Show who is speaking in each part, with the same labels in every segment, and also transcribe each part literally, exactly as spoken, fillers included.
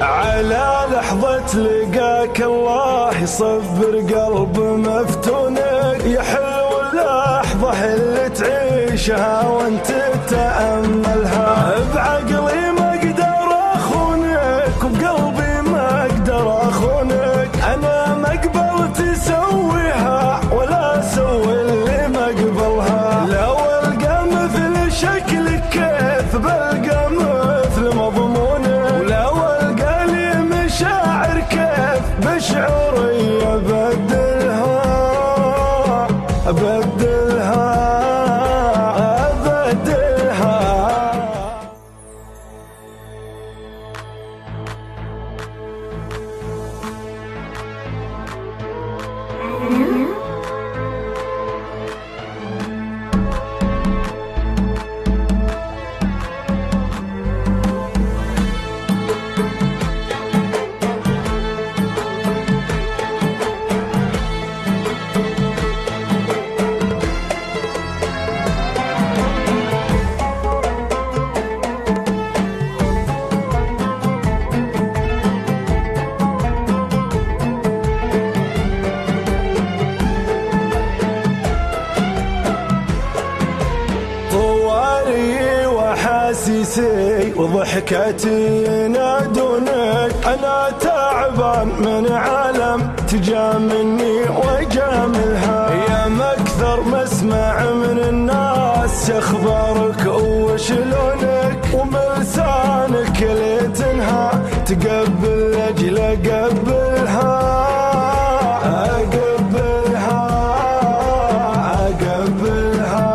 Speaker 1: على لحظة لقاك الله يصبر قلب مفتونك، يا حلو اللحظة اللي تعيشها وانت تتأملها. بعقلي ما اقدر اخونك وبقلبي ما اقدر اخونك، انا ما قبلت اسويها ولا اسوي اللي ما قبلها. لو القى مثل شكلك كيف بلقى مثل مضمونك، ولو القى لي مشاعر كيف بشعوري ابدلها ابدلها ابدلها. أحاسيسي وضحكتي ينادونك، أنا تعبان من عالم تجاملني وجاملها. يا مكثر ما اسمع من الناس أخبارك وشلونك، وبلسانك اللي تنهى تقبل أجل أقبلها أقبلها أقبلها.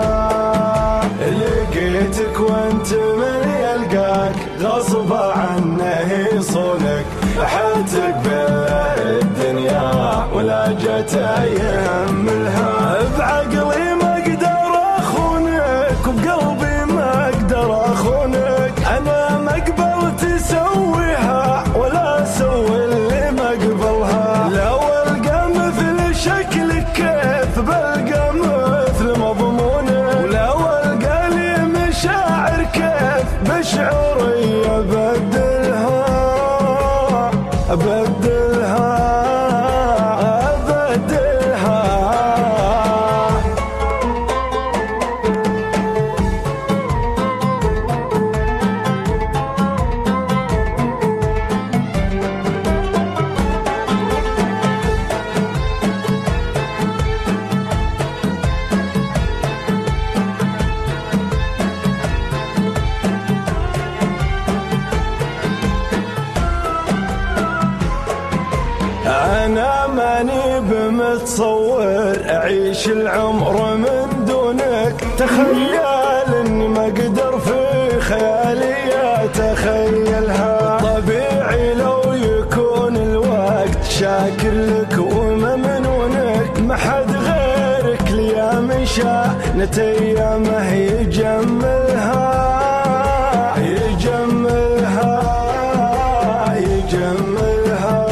Speaker 1: لقيتك وانت من يلقاك غصب عنه يصونك، حياتك بالدنيا ولا جت يهملها. بعقلي ما اقدر اخونك وبقلبي ما اقدر اخونك، انا ما قبلت اسويها ولا اسوي اللي ما قبلها. لو القى مثل شكلك كيف بلقى مثل مضمونك، ولو القى لي مشاعر كيف بشعوري ابدلها ابدلها ابدلها. أنا ماني بمتصور أعيش العمر من دونك، تخيل إني ما أقدر في خيالي أتخيلها. طبيعي لو يكون الوقت شاكر لك وممنونك، ما حد غيرك ليا من شانت أيامه يجملها يجملها يجملها.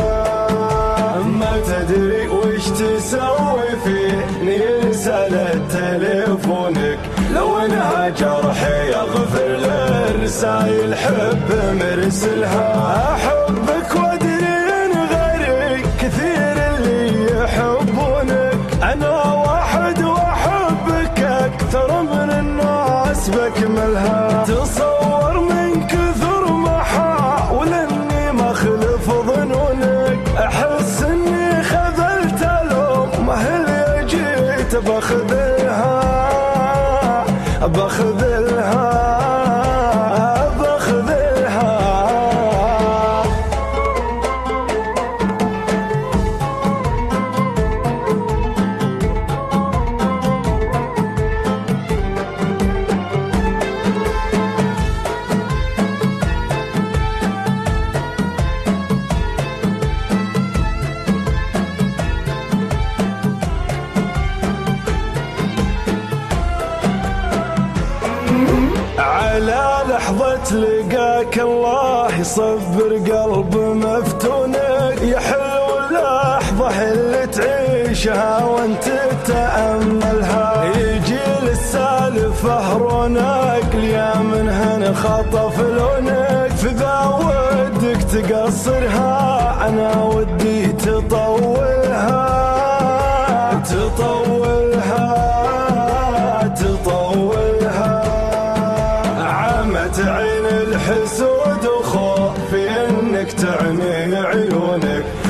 Speaker 1: تدري وش تسوي فيني رسالة تليفونك، لو انها جرحي اغفر للرسايل حب مرسلها. احبك وادري ان غيري كثير اللي يحبونك، انا واحد واحبك اكثر من الناس بكملها. تصور من كثر ما حاول اني ما اخلف ظنونك، احس اني خذلت الام ما هي اللي جيت باخذلها باخذلها باخذلها. على لحظة لقاك الله يصبر قلب مفتونك، يا حلو اللحظة اللي تعيشها وانت تتأملها. يجي للسالفة رونق ليا منهن خطف لونك، فذا ودك تقصرها أنا ودي تطولها تطولها تطولها. عمت عين الحسود وخوفي إنك تعمي عيونك